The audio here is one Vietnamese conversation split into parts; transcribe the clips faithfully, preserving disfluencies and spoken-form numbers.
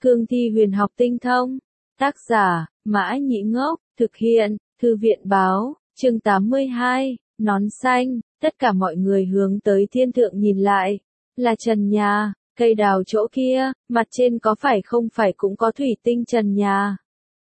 Cương thi huyền học tinh thông. Tác giả, Mã Nhĩ Ngốc, thực hiện, Thư viện Báo, chương tám mươi hai, nón xanh, tất cả mọi người hướng tới thiên thượng nhìn lại. Là trần nhà, cây đào chỗ kia, mặt trên có phải không phải cũng có thủy tinh trần nhà.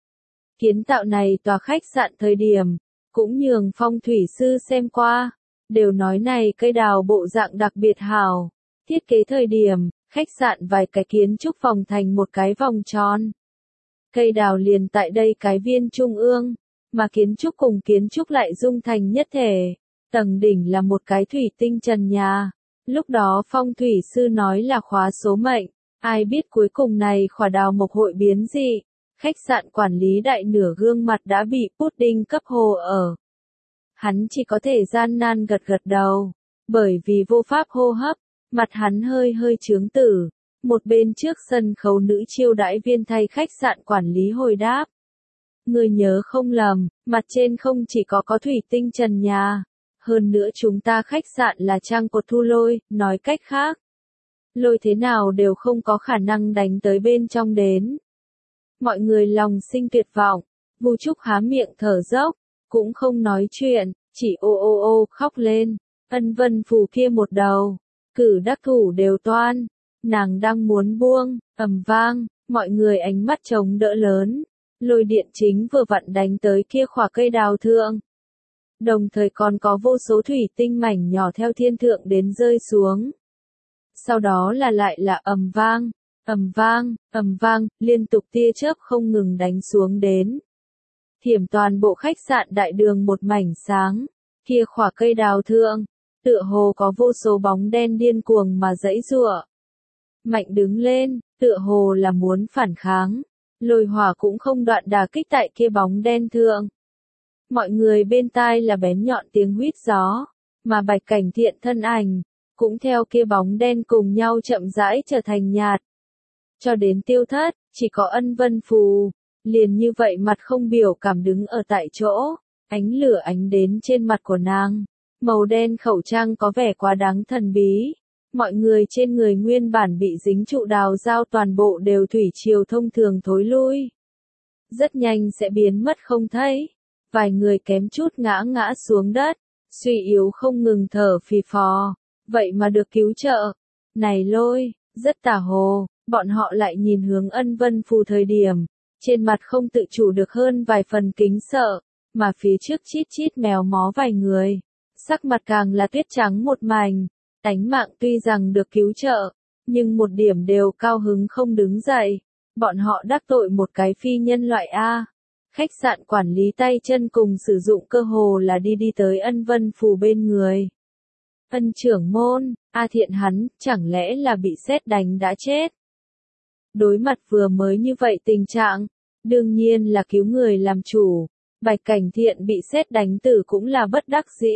Kiến tạo này tòa khách sạn thời điểm, cũng nhường phong thủy sư xem qua, đều nói này cây đào bộ dạng đặc biệt hảo. Thiết kế thời điểm, khách sạn vài cái kiến trúc phòng thành một cái vòng tròn. Cây đào liền tại đây cái viên trung ương, mà kiến trúc cùng kiến trúc lại dung thành nhất thể. Tầng đỉnh là một cái thủy tinh trần nhà. Lúc đó phong thủy sư nói là khóa số mệnh, ai biết cuối cùng này khỏa đào mộc hội biến gì. Khách sạn quản lý đại nửa gương mặt đã bị pudding cấp hồ ở. Hắn chỉ có thể gian nan gật gật đầu, bởi vì vô pháp hô hấp, mặt hắn hơi hơi chướng tử. Một bên trước sân khấu nữ chiêu đãi viên thay khách sạn quản lý hồi đáp. Người nhớ không lầm, mặt trên không chỉ có có thủy tinh trần nhà, hơn nữa chúng ta khách sạn là trang cột thu lôi, nói cách khác. Lôi thế nào đều không có khả năng đánh tới bên trong đến. Mọi người lòng sinh tuyệt vọng, Vu Trúc há miệng thở dốc, cũng không nói chuyện, chỉ ô ô ô khóc lên. Ân Vân Phù kia một đầu, cử đắc thủ đều toan, nàng đang muốn buông, ầm vang, mọi người ánh mắt chống đỡ lớn. Lôi điện chính vừa vặn đánh tới kia khỏa cây đào thượng. Đồng thời còn có vô số thủy tinh mảnh nhỏ theo thiên thượng đến rơi xuống. Sau đó là lại là ầm vang, ầm vang, ầm vang, liên tục tia chớp không ngừng đánh xuống đến. Thiểm toàn bộ khách sạn đại đường một mảnh sáng, kia khỏa cây đào thượng, tựa hồ có vô số bóng đen điên cuồng mà giãy giụa. Mạnh đứng lên, tựa hồ là muốn phản kháng, lôi hỏa cũng không đoạn đả kích tại kia bóng đen thượng. Mọi người bên tai là bén nhọn tiếng huýt gió, mà Bạch Cảnh Thiện thân ảnh, cũng theo kia bóng đen cùng nhau chậm rãi trở thành nhạt. Cho đến tiêu thất, chỉ có Ân Vân Phù, liền như vậy mặt không biểu cảm đứng ở tại chỗ, ánh lửa ánh đến trên mặt của nàng. Màu đen khẩu trang có vẻ quá đáng thần bí. Mọi người trên người nguyên bản bị dính trụ đào dao toàn bộ đều thủy triều thông thường thối lui. Rất nhanh sẽ biến mất không thấy. Vài người kém chút ngã ngã xuống đất, suy yếu không ngừng thở phì phò. Vậy mà được cứu trợ. Này lôi, rất tà hồ, bọn họ lại nhìn hướng Ân Vân Phù thời điểm. Trên mặt không tự chủ được hơn vài phần kính sợ, mà phía trước chít chít mèo mó vài người. Sắc mặt càng là tuyết trắng một mảnh. Tánh mạng tuy rằng được cứu trợ, nhưng một điểm đều cao hứng không đứng dậy. Bọn họ đắc tội một cái phi nhân loại A. Khách sạn quản lý tay chân cùng sử dụng cơ hồ là đi đi tới Ân Vân Phù bên người. Ân trưởng môn, A Thiện hắn, chẳng lẽ là bị sét đánh đã chết? Đối mặt vừa mới như vậy tình trạng, đương nhiên là cứu người làm chủ. Bạch Cảnh Thiện bị sét đánh tử cũng là bất đắc dĩ.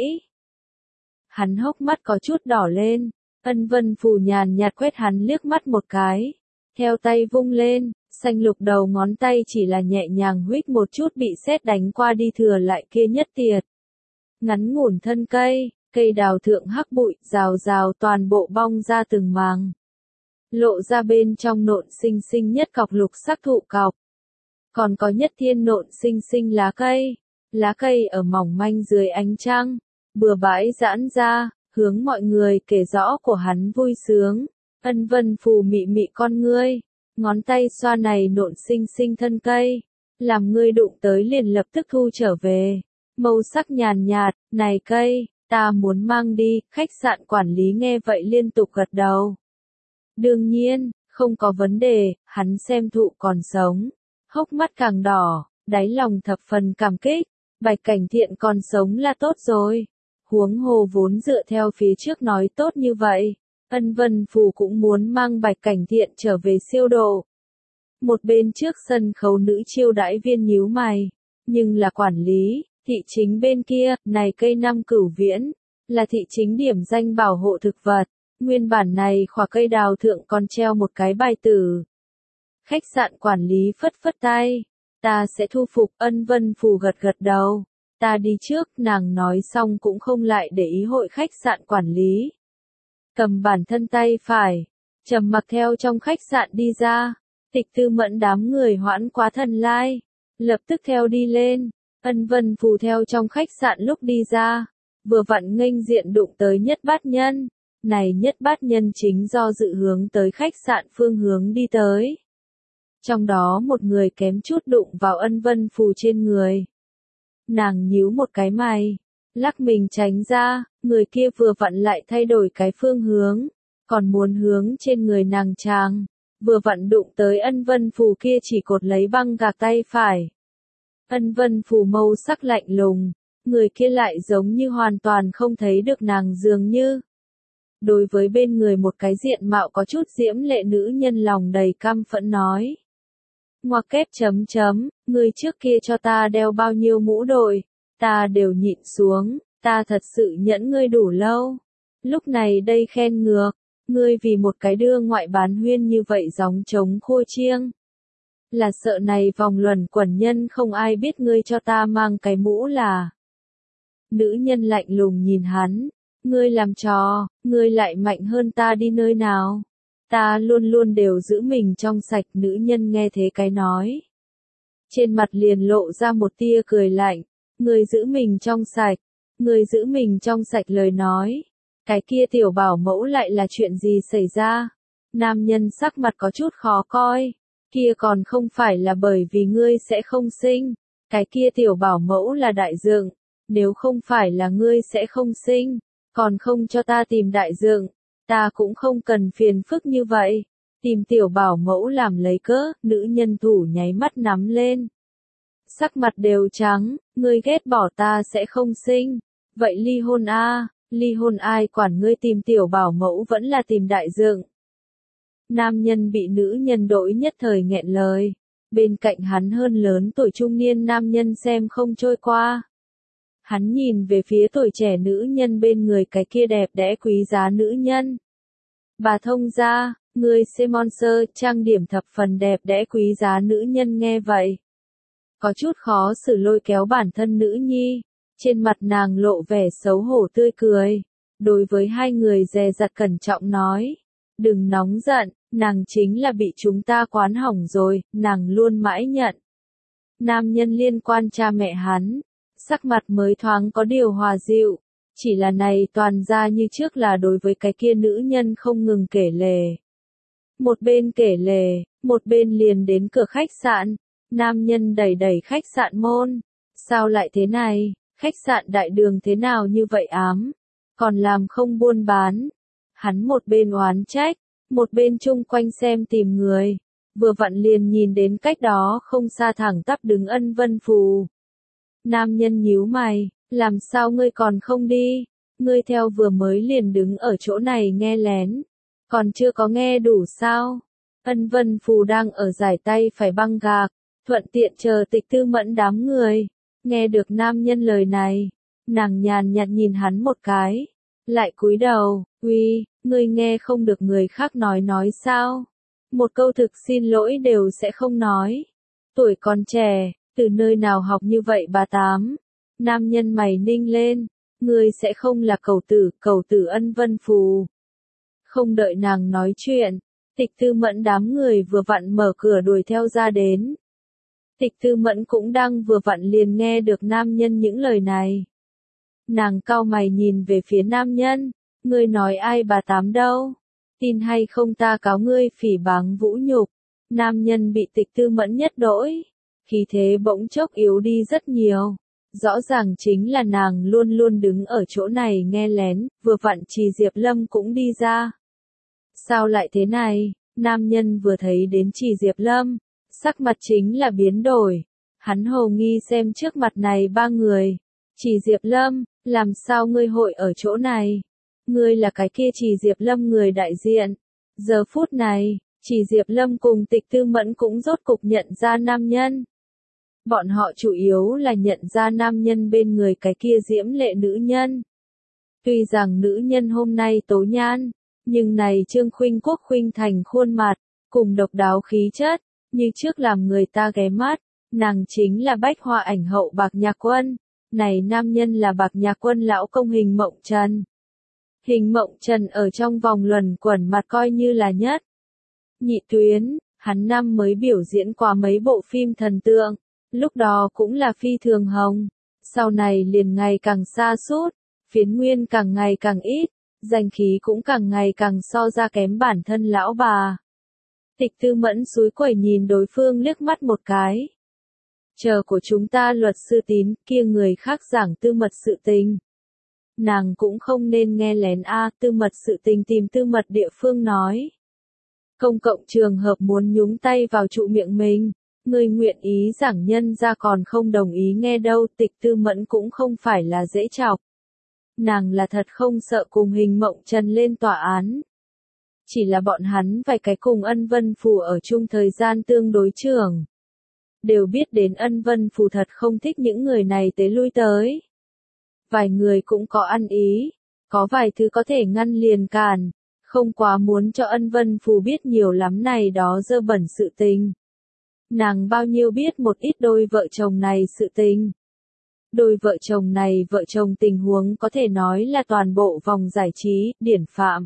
Hắn hốc mắt có chút đỏ lên, Ân Vân Phù nhàn nhạt quét hắn liếc mắt một cái, theo tay vung lên, xanh lục đầu ngón tay chỉ là nhẹ nhàng huých một chút bị sét đánh qua đi thừa lại kia nhất tiệt. Ngắn ngủn thân cây, cây đào thượng hắc bụi, rào rào toàn bộ bong ra từng màng. Lộ ra bên trong nộn xinh xinh nhất cọc lục sắc thụ cọc. Còn có nhất thiên nộn xinh xinh lá cây, lá cây ở mỏng manh dưới ánh trăng. Bừa bãi giãn ra, hướng mọi người kể rõ của hắn vui sướng. Ân Vân Phù mị mị con ngươi, ngón tay xoa này nộn xinh xinh thân cây, làm ngươi đụng tới liền lập tức thu trở về. Màu sắc nhàn nhạt, này cây, ta muốn mang đi. Khách sạn quản lý nghe vậy liên tục gật đầu. Đương nhiên, không có vấn đề, hắn xem thụ còn sống, hốc mắt càng đỏ, đáy lòng thập phần cảm kích. Bạch Cảnh Thiện còn sống là tốt rồi. Huống hồ vốn dựa theo phía trước nói tốt như vậy, Ân Vân Phù cũng muốn mang Bạch Cảnh Thiện trở về siêu độ. Một bên trước sân khấu nữ chiêu đãi viên nhíu mày, nhưng là quản lý, thị chính bên kia, này cây năm cửu viễn, là thị chính điểm danh bảo hộ thực vật, nguyên bản này khỏa cây đào thượng còn treo một cái bài tử. Khách sạn quản lý phất phất tay, ta sẽ thu phục. Ân Vân Phù gật gật đầu. Ta đi trước, nàng nói xong cũng không lại để ý hội khách sạn quản lý. Cầm bản thân tay phải, trầm mặc theo trong khách sạn đi ra, Tịch Tư Mẫn đám người hoãn quá thần lai, lập tức theo đi lên. Ân Vân Phù theo trong khách sạn lúc đi ra, vừa vặn nghênh diện đụng tới Nhất Bát Nhân. Này Nhất Bát Nhân chính do dự hướng tới khách sạn phương hướng đi tới. Trong đó một người kém chút đụng vào Ân Vân Phù trên người. Nàng nhíu một cái mày, lắc mình tránh ra, người kia vừa vặn lại thay đổi cái phương hướng, còn muốn hướng trên người nàng chàng, vừa vặn đụng tới Ân Vân Phù kia chỉ cột lấy băng gạc tay phải. Ân Vân Phù mâu sắc lạnh lùng, người kia lại giống như hoàn toàn không thấy được nàng dường như. Đối với bên người một cái diện mạo có chút diễm lệ nữ nhân lòng đầy căm phẫn nói. Ngoặc kép chấm chấm, người trước kia cho ta đeo bao nhiêu mũ đội, ta đều nhịn xuống, ta thật sự nhẫn ngươi đủ lâu. Lúc này đây khen ngược, ngươi vì một cái đưa ngoại bán huyên như vậy gióng trống khô chiêng. Là sợ này vòng luẩn quẩn nhân không ai biết ngươi cho ta mang cái mũ là. Nữ nhân lạnh lùng nhìn hắn, ngươi làm trò, ngươi lại mạnh hơn ta đi nơi nào. Ta luôn luôn đều giữ mình trong sạch, nữ nhân nghe thế cái nói. Trên mặt liền lộ ra một tia cười lạnh, người giữ mình trong sạch, người giữ mình trong sạch lời nói. Cái kia tiểu bảo mẫu lại là chuyện gì xảy ra? Nam nhân sắc mặt có chút khó coi, kia còn không phải là bởi vì ngươi sẽ không sinh, cái kia tiểu bảo mẫu là đại dượng, nếu không phải là ngươi sẽ không sinh, còn không cho ta tìm đại dượng. Ta cũng không cần phiền phức như vậy, tìm tiểu bảo mẫu làm lấy cớ, nữ nhân thủ nháy mắt nắm lên. Sắc mặt đều trắng, ngươi ghét bỏ ta sẽ không sinh, vậy ly hôn a, à, ly hôn ai quản ngươi tìm tiểu bảo mẫu vẫn là tìm đại dượng. Nam nhân bị nữ nhân đổi nhất thời nghẹn lời, bên cạnh hắn hơn lớn tuổi trung niên nam nhân xem không trôi qua. Hắn nhìn về phía tuổi trẻ nữ nhân bên người cái kia đẹp đẽ quý giá nữ nhân. Bà thông gia, người sponsor, trang điểm thập phần đẹp đẽ quý giá nữ nhân nghe vậy. Có chút khó xử lôi kéo bản thân nữ nhi, trên mặt nàng lộ vẻ xấu hổ tươi cười. Đối với hai người dè dặt cẩn trọng nói, đừng nóng giận, nàng chính là bị chúng ta quán hỏng rồi, nàng luôn mãi nhận. Nam nhân liên quan cha mẹ hắn, sắc mặt mới thoáng có điều hòa dịu, chỉ là này toàn ra như trước là đối với cái kia nữ nhân không ngừng kể lể. Một bên kể lể, một bên liền đến cửa khách sạn, nam nhân đẩy đẩy khách sạn môn, sao lại thế này, khách sạn đại đường thế nào như vậy ám, còn làm không buôn bán. Hắn một bên oán trách, một bên chung quanh xem tìm người, vừa vặn liền nhìn đến cách đó không xa thẳng tắp đứng Ân Vân Phù. Nam nhân nhíu mày, làm sao ngươi còn không đi, ngươi theo vừa mới liền đứng ở chỗ này nghe lén, còn chưa có nghe đủ sao. Ân Vân Phù đang ở giải tay phải băng gạc, thuận tiện chờ Tịch Tư Mẫn đám người, nghe được nam nhân lời này, nàng nhàn nhạt nhìn hắn một cái, lại cúi đầu, uy, ngươi nghe không được người khác nói nói sao, một câu thực xin lỗi đều sẽ không nói, tuổi còn trẻ, từ nơi nào học như vậy bà tám. Nam nhân mày ninh lên, ngươi sẽ không là cầu tử, cầu tử Ân Vân Phù. Không đợi nàng nói chuyện, Tịch Tư Mẫn đám người vừa vặn mở cửa đuổi theo ra đến. Tịch Tư Mẫn cũng đang vừa vặn liền nghe được nam nhân những lời này. Nàng cau mày nhìn về phía nam nhân, ngươi nói ai bà tám đâu, tin hay không ta cáo ngươi phỉ báng vũ nhục. Nam nhân bị Tịch Tư Mẫn nhất đổi, khí thế bỗng chốc yếu đi rất nhiều. Rõ ràng chính là nàng luôn luôn đứng ở chỗ này nghe lén, vừa vặn Trì Diệp Lâm cũng đi ra. Sao lại thế này? Nam nhân vừa thấy đến Trì Diệp Lâm, sắc mặt chính là biến đổi. Hắn hồ nghi xem trước mặt này ba người. Trì Diệp Lâm, làm sao ngươi hội ở chỗ này? Ngươi là cái kia Trì Diệp Lâm người đại diện. Giờ phút này, Trì Diệp Lâm cùng Tịch Tư Mẫn cũng rốt cục nhận ra nam nhân. Bọn họ chủ yếu là nhận ra nam nhân bên người cái kia diễm lệ nữ nhân. Tuy rằng nữ nhân hôm nay tố nhan, nhưng này Trương Khuynh Quốc khuynh thành khuôn mặt, cùng độc đáo khí chất, như trước làm người ta ghé mắt, nàng chính là bách hoa ảnh hậu Bạc Nhạc Quân, này nam nhân là Bạc Nhạc Quân lão công Hình Mộng Trần. Hình Mộng Trần ở trong vòng luẩn quẩn mặt coi như là nhất. Nhị tuyến, Hắn năm mới biểu diễn qua mấy bộ phim thần tượng, lúc đó cũng là phi thường hồng, sau này liền ngày càng sa sút, phiến nguyên càng ngày càng ít, danh khí cũng càng ngày càng so ra kém bản thân lão bà. Tịch Tư Mẫn xúi quẩy nhìn đối phương liếc mắt một cái. Chờ của chúng ta luật sư Tín, kia người khác giảng tư mật sự tình. Nàng cũng không nên nghe lén a, tư mật sự tình tìm tư mật địa phương nói. Công cộng trường hợp muốn nhúng tay vào trụ miệng mình, người nguyện ý giảng nhân ra còn không đồng ý nghe đâu. Tịch Tư Mẫn cũng không phải là dễ chọc. Nàng là thật không sợ cùng Hình Mộng Trần lên tòa án. Chỉ là bọn hắn vài cái cùng Ân Vân Phù ở chung thời gian tương đối trường. Đều biết đến Ân Vân Phù thật không thích những người này tới lui tới. Vài người cũng có ăn ý, có vài thứ có thể ngăn liền cản, không quá muốn cho Ân Vân Phù biết nhiều lắm này đó dơ bẩn sự tình. Nàng bao nhiêu biết một ít đôi vợ chồng này sự tình. Đôi vợ chồng này vợ chồng tình huống có thể nói là toàn bộ vòng giải trí, điển phạm.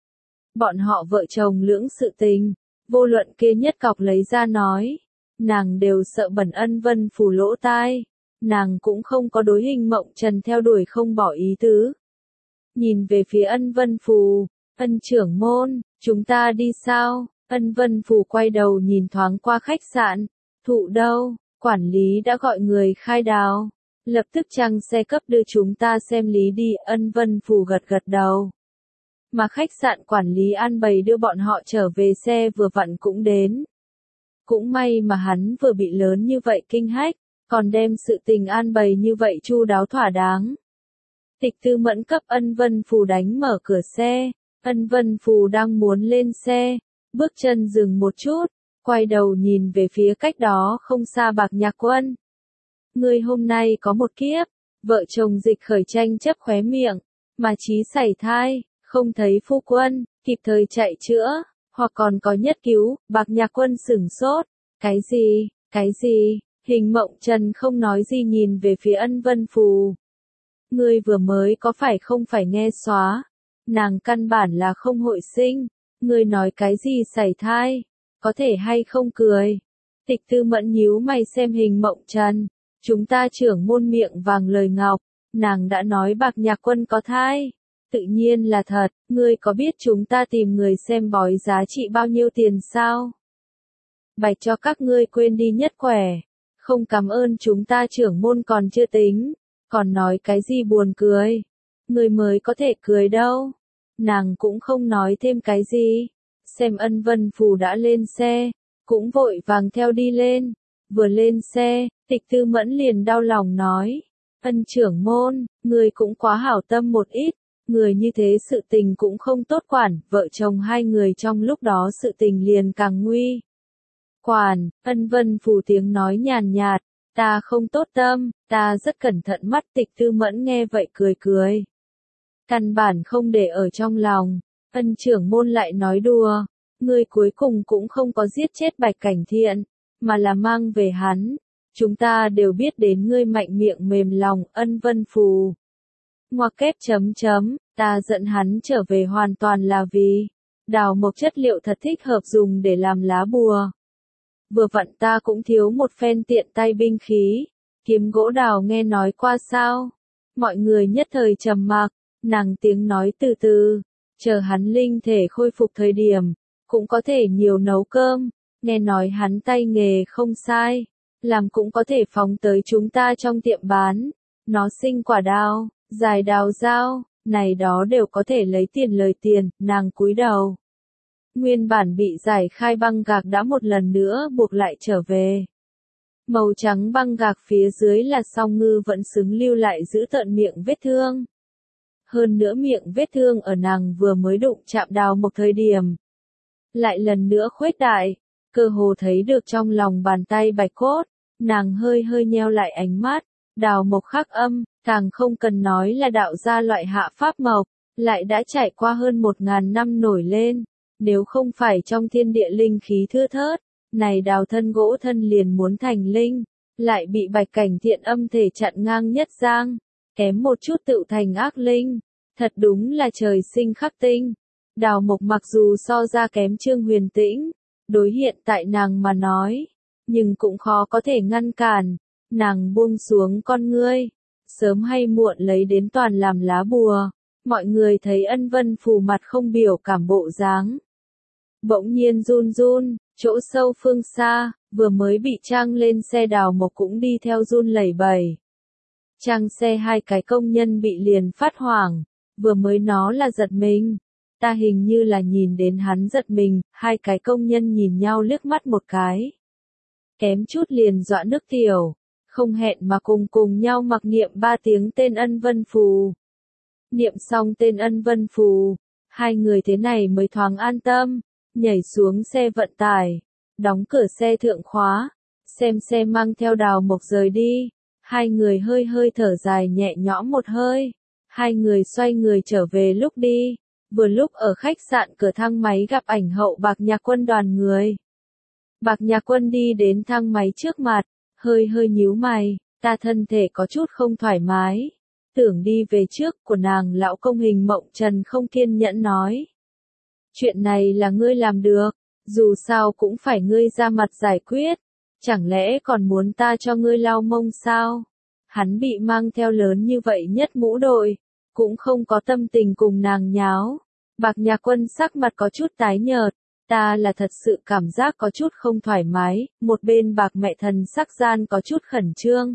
Bọn họ vợ chồng lưỡng sự tình, vô luận kia nhất cọc lấy ra nói, nàng đều sợ bẩn Ân Vân Phù lỗ tai, nàng cũng không có đối Hình Mộng Trần theo đuổi không bỏ ý tứ. Nhìn về phía Ân Vân Phù, Ân trưởng môn, chúng ta đi sao? Ân Vân Phù quay đầu nhìn thoáng qua khách sạn, thụ đâu, quản lý đã gọi người khai đào, lập tức trang xe cấp đưa chúng ta xem lý đi. Ân Vân Phù gật gật đầu. Mà khách sạn quản lý an bày đưa bọn họ trở về xe vừa vặn cũng đến. Cũng may mà hắn vừa bị lớn như vậy kinh hách, còn đem sự tình an bày như vậy chu đáo thỏa đáng. Tịch Tư Mẫn cấp Ân Vân Phù đánh mở cửa xe, Ân Vân Phù đang muốn lên xe, bước chân dừng một chút, quay đầu nhìn về phía cách đó không xa Bạc Nhạc Quân. Ngươi hôm nay có một kiếp, vợ chồng Dịch Khởi tranh chấp khóe miệng, mà Chí sảy thai, không thấy phu quân, kịp thời chạy chữa, hoặc còn có nhất cứu. Bạc Nhạc Quân sửng sốt, cái gì, cái gì? Hình Mộng Trần không nói gì nhìn về phía Ân Vân Phù. Ngươi vừa mới có phải không phải nghe xóa, nàng căn bản là không hội sinh, ngươi nói cái gì sảy thai, có thể hay không cười. Tịch Tư Mẫn nhíu mày xem Hình Mộng Trần, chúng ta trưởng môn miệng vàng lời ngọc, nàng đã nói Bạc Nhạc Quân có thai, tự nhiên là thật. Ngươi có biết chúng ta tìm người xem bói giá trị bao nhiêu tiền sao? Bạch cho các ngươi quên đi nhất quẻ, không cảm ơn chúng ta trưởng môn còn chưa tính, còn nói cái gì buồn cười, ngươi mới có thể cười đâu. Nàng cũng không nói thêm cái gì, xem Ân Vân Phù đã lên xe, cũng vội vàng theo đi lên. Vừa lên xe, Tịch Tư Mẫn liền đau lòng nói, Ân trưởng môn, người cũng quá hảo tâm một ít, người như thế sự tình cũng không tốt quản. Vợ chồng hai người trong lúc đó sự tình liền càng nguy. Quản, Ân Vân Phù tiếng nói nhàn nhạt, ta không tốt tâm, ta rất cẩn thận. Mắt Tịch Tư Mẫn nghe vậy cười cười, căn bản không để ở trong lòng. Ân trưởng môn lại nói đùa, ngươi cuối cùng cũng không có giết chết Bạch Cảnh Thiện, mà là mang về hắn. Chúng ta đều biết đến ngươi mạnh miệng mềm lòng. Ân Vân Phù ngoặc kép chấm chấm, ta dẫn hắn trở về hoàn toàn là vì đào mộc chất liệu thật thích hợp dùng để làm lá bùa. Vừa vặn ta cũng thiếu một phen tiện tay binh khí, kiếm gỗ đào nghe nói qua sao? Mọi người nhất thời trầm mặc, nàng tiếng nói từ từ, chờ hắn linh thể khôi phục thời điểm, cũng có thể nhiều nấu cơm, nghe nói hắn tay nghề không sai, làm cũng có thể phóng tới chúng ta trong tiệm bán, nó sinh quả đào, dài đào dao, này đó đều có thể lấy tiền lời tiền. Nàng cúi đầu. Nguyên bản bị giải khai băng gạc đã một lần nữa buộc lại trở về. Màu trắng băng gạc phía dưới là song ngư vẫn xứng lưu lại giữ tợn miệng vết thương. Hơn nữa miệng vết thương ở nàng vừa mới đụng chạm đào một thời điểm. Lại lần nữa khuếch đại, cơ hồ thấy được trong lòng bàn tay bạch cốt, nàng hơi hơi nheo lại ánh mắt, đào mộc khắc âm, càng không cần nói là đạo gia loại hạ pháp mộc, lại đã trải qua hơn một ngàn năm nổi lên, nếu không phải trong thiên địa linh khí thưa thớt, này đào thân gỗ thân liền muốn thành linh, lại bị Bạch Cảnh Thiện âm thể chặn ngang nhất giang, kém một chút tự thành ác linh, thật đúng là trời sinh khắc tinh. Đào mộc mặc dù so ra kém Trương Huyền Tĩnh, đối hiện tại nàng mà nói, nhưng cũng khó có thể ngăn cản, nàng buông xuống con ngươi, sớm hay muộn lấy đến toàn làm lá bùa, mọi người thấy Ân Vân Phù mặt không biểu cảm bộ dáng. Bỗng nhiên run run, chỗ sâu phương xa, vừa mới bị trang lên xe đào mộc cũng đi theo run lẩy bẩy. Trang xe hai cái công nhân bị liền phát hoảng, vừa mới nó là giật mình. Ta hình như là nhìn đến hắn giật mình, hai cái công nhân nhìn nhau liếc mắt một cái. Kém chút liền dọa nước tiểu, không hẹn mà cùng cùng nhau mặc niệm ba tiếng tên Ân Vân Phù. Niệm xong tên Ân Vân Phù, hai người thế này mới thoáng an tâm, nhảy xuống xe vận tải, đóng cửa xe thượng khóa, xem xe mang theo đào mộc rời đi. Hai người hơi hơi thở dài nhẹ nhõm một hơi, hai người xoay người trở về lúc đi. Vừa lúc ở khách sạn cửa thang máy gặp ảnh hậu Bạc Nhạc Quân đoàn người. Bạc Nhạc Quân đi đến thang máy trước mặt, hơi hơi nhíu mày, ta thân thể có chút không thoải mái. Tưởng đi về trước của nàng lão công Hình Mộng Trần không kiên nhẫn nói. Chuyện này là ngươi làm được, dù sao cũng phải ngươi ra mặt giải quyết, chẳng lẽ còn muốn ta cho ngươi lau mông sao? Hắn bị mang theo lớn như vậy nhất mũ đội, cũng không có tâm tình cùng nàng nháo. Bạc Nhạc Quân sắc mặt có chút tái nhợt, ta là thật sự cảm giác có chút không thoải mái, một bên Bạc mẹ thần sắc gian có chút khẩn trương.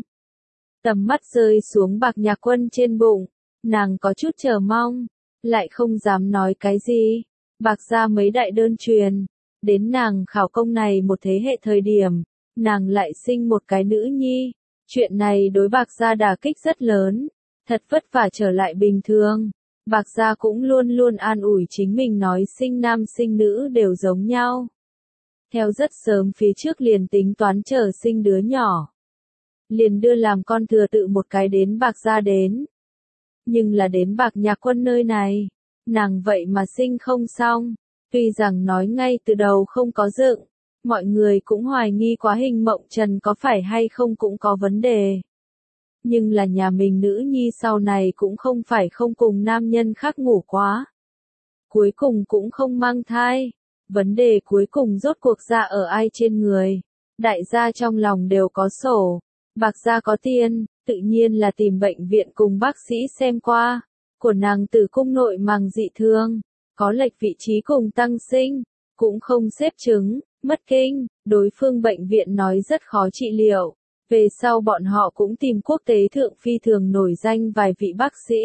Tầm mắt rơi xuống Bạc Nhạc Quân trên bụng, nàng có chút chờ mong, lại không dám nói cái gì. Bạc ra mấy đại đơn truyền, đến nàng khảo công này một thế hệ thời điểm, nàng lại sinh một cái nữ nhi. Chuyện này đối Bạc gia đả kích rất lớn, thật vất vả trở lại bình thường. Bạc gia cũng luôn luôn an ủi chính mình nói sinh nam sinh nữ đều giống nhau. Theo rất sớm phía trước liền tính toán chờ sinh đứa nhỏ. Liền đưa làm con thừa tự một cái đến Bạc gia đến. Nhưng là đến Bạc Nhạc Quân nơi này, nàng vậy mà sinh không xong. Tuy rằng nói ngay từ đầu không có dựng, mọi người cũng hoài nghi quá Hình Mộng Trần có phải hay không cũng có vấn đề. Nhưng là nhà mình nữ nhi sau này cũng không phải không cùng nam nhân khác ngủ quá. Cuối cùng cũng không mang thai. Vấn đề cuối cùng rốt cuộc ra ở ai trên người. Đại gia trong lòng đều có sổ. Bạc gia có tiền, tự nhiên là tìm bệnh viện cùng bác sĩ xem qua. Của nàng tử cung nội màng dị thương, có lệch vị trí cùng tăng sinh, cũng không xếp chứng, mất kinh. Đối phương bệnh viện nói rất khó trị liệu. Về sau bọn họ cũng tìm quốc tế thượng phi thường nổi danh vài vị bác sĩ.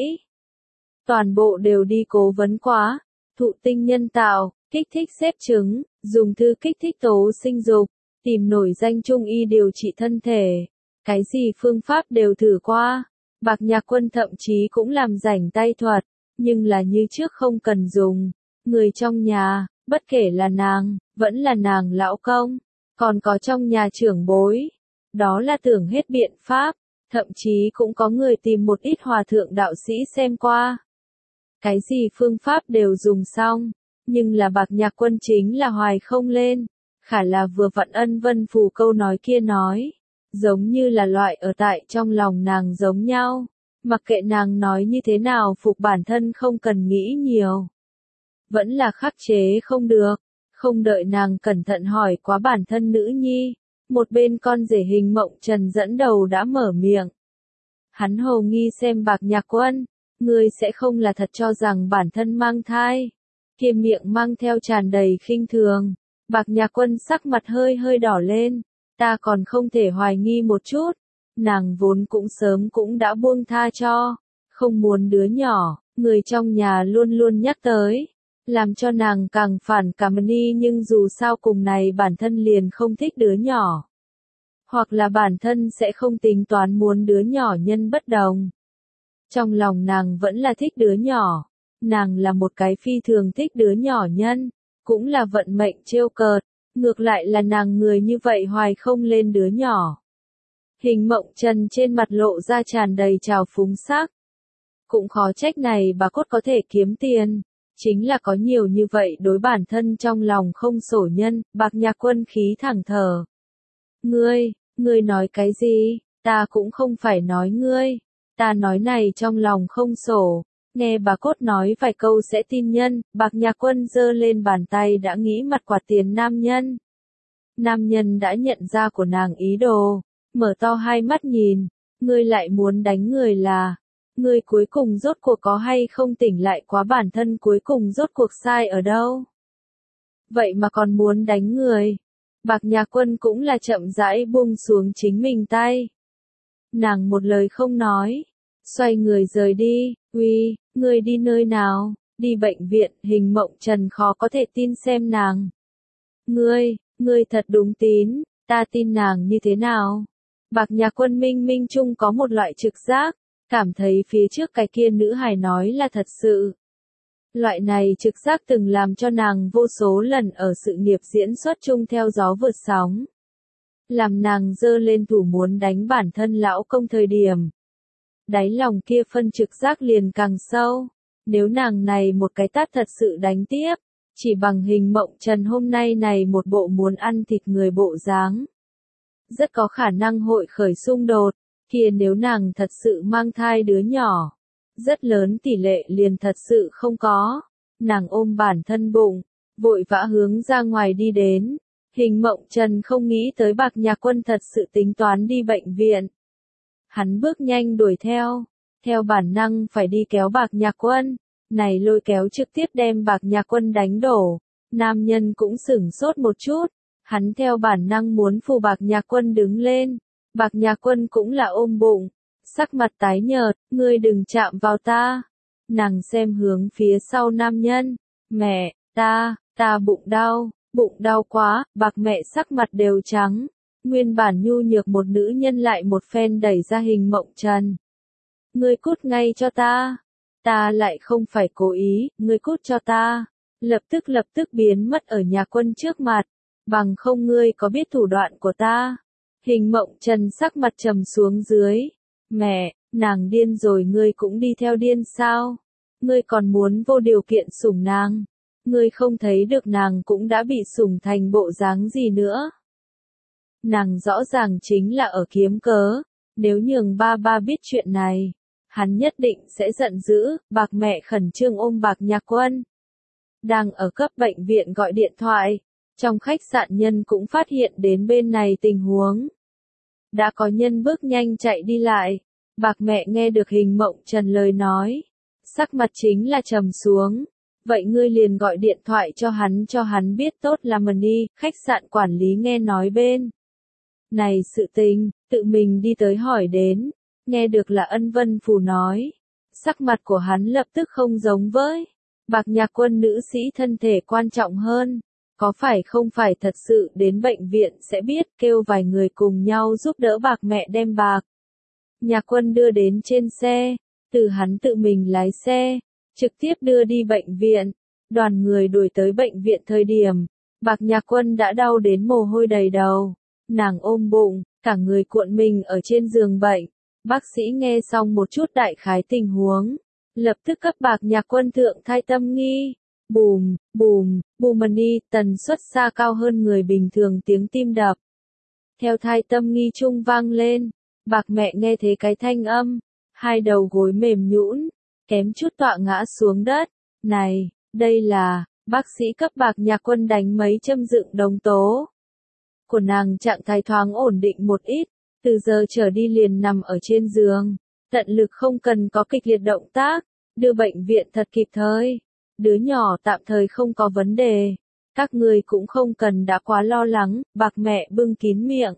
Toàn bộ đều đi cố vấn quá, thụ tinh nhân tạo, kích thích xếp trứng, dùng thư kích thích tố sinh dục, tìm nổi danh trung y điều trị thân thể. Cái gì phương pháp đều thử qua. Bạc Nhạc Quân thậm chí cũng làm rảnh tay thuật, nhưng là như trước không cần dùng. Người trong nhà, bất kể là nàng, vẫn là nàng lão công, còn có trong nhà trưởng bối. Đó là tưởng hết biện pháp, thậm chí cũng có người tìm một ít hòa thượng đạo sĩ xem qua. Cái gì phương pháp đều dùng xong, nhưng là Bạc Nhạc Quân chính là hoài không lên. Khả là vừa vặn Ân Vân Phù câu nói kia nói, giống như là loại ở tại trong lòng nàng giống nhau. Mặc kệ nàng nói như thế nào phục bản thân không cần nghĩ nhiều. Vẫn là khắc chế không được, không đợi nàng cẩn thận hỏi quá bản thân nữ nhi. Một bên con rể Hình Mộng Trần dẫn đầu đã mở miệng. Hắn hồ nghi xem Bạc Nhạc Quân, ngươi sẽ không là thật cho rằng bản thân mang thai. Kia miệng mang theo tràn đầy khinh thường. Bạc Nhạc Quân sắc mặt hơi hơi đỏ lên, ta còn không thể hoài nghi một chút. Nàng vốn cũng sớm cũng đã buông tha cho, không muốn đứa nhỏ, người trong nhà luôn luôn nhắc tới. Làm cho nàng càng phản cảm đi, nhưng dù sao cùng này bản thân liền không thích đứa nhỏ. Hoặc là bản thân sẽ không tính toán muốn đứa nhỏ nhân bất đồng. Trong lòng nàng vẫn là thích đứa nhỏ. Nàng là một cái phi thường thích đứa nhỏ nhân. Cũng là vận mệnh trêu cợt. Ngược lại là nàng người như vậy hoài không lên đứa nhỏ. Hình Mộng Trần trên mặt lộ ra tràn đầy trào phúng sắc. Cũng khó trách này bà cốt có thể kiếm tiền. Chính là có nhiều như vậy đối bản thân trong lòng không sổ nhân. Bạc Nhạc Quân khí thẳng thở. Ngươi, ngươi nói cái gì? Ta cũng không phải nói ngươi. Ta nói này trong lòng không sổ. Nghe bà cốt nói vài câu sẽ tin nhân. Bạc Nhạc Quân giơ lên bàn tay đã nghĩ mặt quạt tiền nam nhân. Nam nhân đã nhận ra của nàng ý đồ, mở to hai mắt nhìn, ngươi lại muốn đánh người là, ngươi cuối cùng rốt cuộc có hay không tỉnh lại quá bản thân cuối cùng rốt cuộc sai ở đâu. Vậy mà còn muốn đánh người. Bạc Nhạc Quân cũng là chậm rãi buông xuống chính mình tay. Nàng một lời không nói, xoay người rời đi. Uy, ngươi đi nơi nào? Đi bệnh viện. Hình Mộng Trần khó có thể tin xem nàng. Ngươi, ngươi thật đúng tín, ta tin nàng như thế nào? Bạc Nhạc Quân minh minh chung có một loại trực giác, cảm thấy phía trước cái kia nữ hài nói là thật sự. Loại này trực giác từng làm cho nàng vô số lần ở sự nghiệp diễn xuất chung theo gió vượt sóng. Làm nàng giơ lên thủ muốn đánh bản thân lão công thời điểm. Đáy lòng kia phân trực giác liền càng sâu. Nếu nàng này một cái tát thật sự đánh tiếp, chỉ bằng Hình Mộng Trần hôm nay này một bộ muốn ăn thịt người bộ dáng. Rất có khả năng hội khởi xung đột, kia nếu nàng thật sự mang thai đứa nhỏ. Rất lớn tỷ lệ liền thật sự không có. Nàng ôm bản thân bụng, vội vã hướng ra ngoài đi đến. Hình Mộng Trần không nghĩ tới Bạc Nhạc Quân thật sự tính toán đi bệnh viện. Hắn bước nhanh đuổi theo, theo bản năng phải đi kéo Bạc Nhạc Quân. Này lôi kéo trực tiếp đem Bạc Nhạc Quân đánh đổ. Nam nhân cũng sửng sốt một chút. Hắn theo bản năng muốn phù Bạc Nhạc Quân đứng lên. Bạc Nhạc Quân cũng là ôm bụng. Sắc mặt tái nhợt, ngươi đừng chạm vào ta. Nàng xem hướng phía sau nam nhân. Mẹ, ta, ta bụng đau, bụng đau quá, Bạc mẹ sắc mặt đều trắng. Nguyên bản nhu nhược một nữ nhân lại một phen đẩy ra Hình Mộng Trần. Ngươi cút ngay cho ta. Ta lại không phải cố ý, ngươi cút cho ta. Lập tức lập tức biến mất ở Nhạc Quân trước mặt. Bằng không ngươi có biết thủ đoạn của ta. Hình Mộng Trần sắc mặt trầm xuống dưới. Mẹ, nàng điên rồi ngươi cũng đi theo điên sao? Ngươi còn muốn vô điều kiện sủng nàng? Ngươi không thấy được nàng cũng đã bị sủng thành bộ dáng gì nữa? Nàng rõ ràng chính là ở kiếm cớ, nếu nhường ba ba biết chuyện này, hắn nhất định sẽ giận dữ. Bạc mẹ khẩn trương ôm Bạc Nhạc Quân. Đang ở cấp bệnh viện gọi điện thoại, trong khách sạn nhân cũng phát hiện đến bên này tình huống. Đã có nhân bước nhanh chạy đi lại. Bạc mẹ nghe được Hình Mộng Trần lời nói. Sắc mặt chính là trầm xuống. Vậy ngươi liền gọi điện thoại cho hắn cho hắn biết tốt là mần đi. Khách sạn quản lý nghe nói bên này sự tình, tự mình đi tới hỏi đến. Nghe được là Ân Vân Phù nói. Sắc mặt của hắn lập tức không giống với. Bạc Nhạc Quân nữ sĩ thân thể quan trọng hơn. Có phải không phải thật sự đến bệnh viện sẽ biết, kêu vài người cùng nhau giúp đỡ Bạc mẹ đem Bạc Nhạc Quân đưa đến trên xe, từ hắn tự mình lái xe, trực tiếp đưa đi bệnh viện. Đoàn người đuổi tới bệnh viện thời điểm, Bạc Nhạc Quân đã đau đến mồ hôi đầy đầu, nàng ôm bụng, cả người cuộn mình ở trên giường bệnh. Bác sĩ nghe xong một chút đại khái tình huống, lập tức cấp Bạc Nhạc Quân thượng thai tâm nghi. Bùm, bùm, bùmani, tần suất xa cao hơn người bình thường tiếng tim đập. Theo thai tâm nghi chung vang lên, Bạc mẹ nghe thấy cái thanh âm, hai đầu gối mềm nhũn, kém chút tọa ngã xuống đất. Này, đây là, bác sĩ cấp Bạc Nhạc Quân đánh mấy châm dựng đống tố. Của nàng trạng thái thoáng ổn định một ít, từ giờ trở đi liền nằm ở trên giường, tận lực không cần có kịch liệt động tác, đưa bệnh viện thật kịp thời. Đứa nhỏ tạm thời không có vấn đề. Các người cũng không cần đã quá lo lắng. Bạc mẹ bưng kín miệng.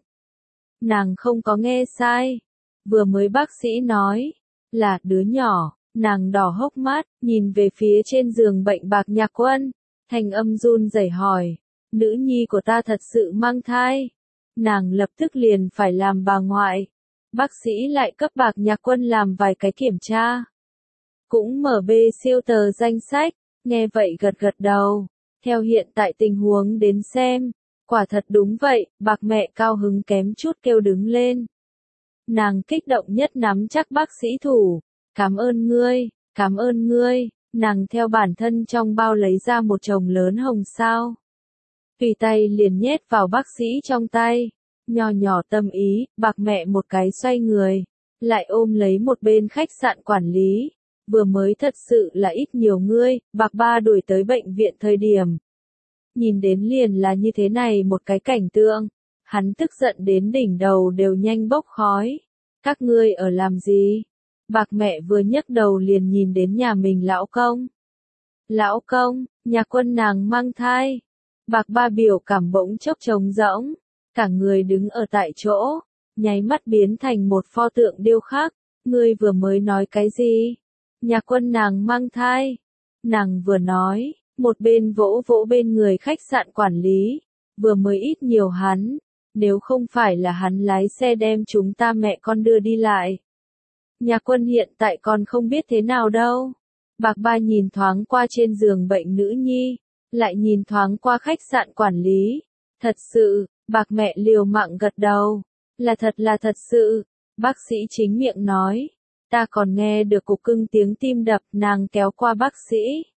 Nàng không có nghe sai. Vừa mới bác sĩ nói là đứa nhỏ. Nàng đỏ hốc mắt, nhìn về phía trên giường bệnh Bạc Nhạc Quân. Thanh âm run rẩy hỏi. Nữ nhi của ta thật sự mang thai. Nàng lập tức liền phải làm bà ngoại. Bác sĩ lại cấp Bạc Nhạc Quân làm vài cái kiểm tra. Cũng mở bê siêu tờ danh sách. Nghe vậy gật gật đầu. Theo hiện tại tình huống đến xem, quả thật đúng vậy. Bạc mẹ cao hứng kém chút kêu đứng lên. Nàng kích động nhất nắm chắc bác sĩ thủ. Cảm ơn ngươi, cảm ơn ngươi. Nàng theo bản thân trong bao lấy ra một chồng lớn hồng sao. Tùy tay liền nhét vào bác sĩ trong tay. Nhỏ nhỏ tâm ý, Bạc mẹ một cái xoay người. Lại ôm lấy một bên khách sạn quản lý. Vừa mới thật sự là ít nhiều ngươi. Bạc ba đuổi tới bệnh viện thời điểm. nhìn đến liền là như thế này một cái cảnh tượng. Hắn tức giận đến đỉnh đầu đều nhanh bốc khói. Các ngươi ở làm gì? Bạc mẹ vừa nhấc đầu liền nhìn đến nhà mình lão công. Lão công, nhà Quân nàng mang thai. Bạc ba biểu cảm bỗng chốc trống rỗng, cả người đứng ở tại chỗ, nháy mắt biến thành một pho tượng điêu khắc. Ngươi vừa mới nói cái gì? Nhà Quân nàng mang thai. Nàng vừa nói, một bên vỗ vỗ bên người khách sạn quản lý, vừa mới ít nhiều hắn, nếu không phải là hắn lái xe đem chúng ta mẹ con đưa đi lại. Nhà Quân hiện tại còn không biết thế nào đâu. Bạc ba nhìn thoáng qua trên giường bệnh nữ nhi, lại nhìn thoáng qua khách sạn quản lý. Thật sự, bạc mẹ liều mạng gật đầu. Là thật là thật sự, bác sĩ chính miệng nói. Ta còn nghe được cục cưng tiếng tim đập, nàng kéo qua bác sĩ.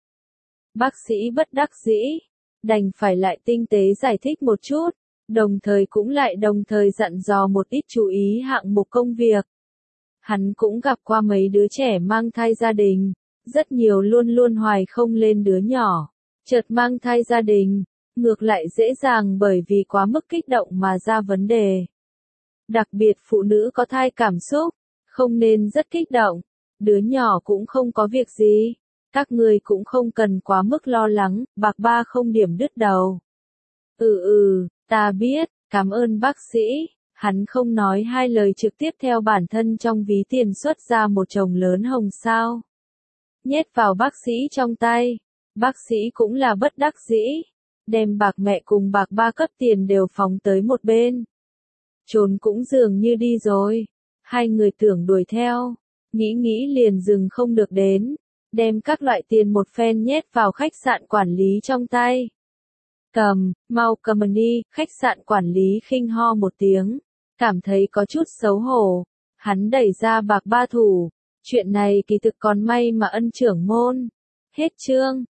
Bác sĩ bất đắc dĩ, đành phải lại tinh tế giải thích một chút, đồng thời cũng lại đồng thời dặn dò một ít chú ý hạng mục công việc. Hắn cũng gặp qua mấy đứa trẻ mang thai gia đình, rất nhiều luôn luôn hoài không lên đứa nhỏ, chợt mang thai gia đình, ngược lại dễ dàng bởi vì quá mức kích động mà ra vấn đề. Đặc biệt phụ nữ có thai cảm xúc, không nên rất kích động, đứa nhỏ cũng không có việc gì, các người cũng không cần quá mức lo lắng, bạc ba không điểm đứt đầu. Ừ ừ, ta biết, cảm ơn bác sĩ. Hắn không nói hai lời trực tiếp theo bản thân trong ví tiền xuất ra một chồng lớn hồng sao. Nhét vào bác sĩ trong tay. Bác sĩ cũng là bất đắc dĩ. Đem bạc mẹ cùng bạc ba cấp tiền đều phóng tới một bên. Trốn cũng dường như đi rồi. Hai người tưởng đuổi theo. Nghĩ nghĩ liền dừng không được đến. Đem các loại tiền một phen nhét vào khách sạn quản lý trong tay. Cầm, mau cầm đi, khách sạn quản lý khinh ho một tiếng. Cảm thấy có chút xấu hổ. Hắn đẩy ra bạc ba thủ. Chuyện này kỳ thực còn may mà ân trưởng môn. Hết chương.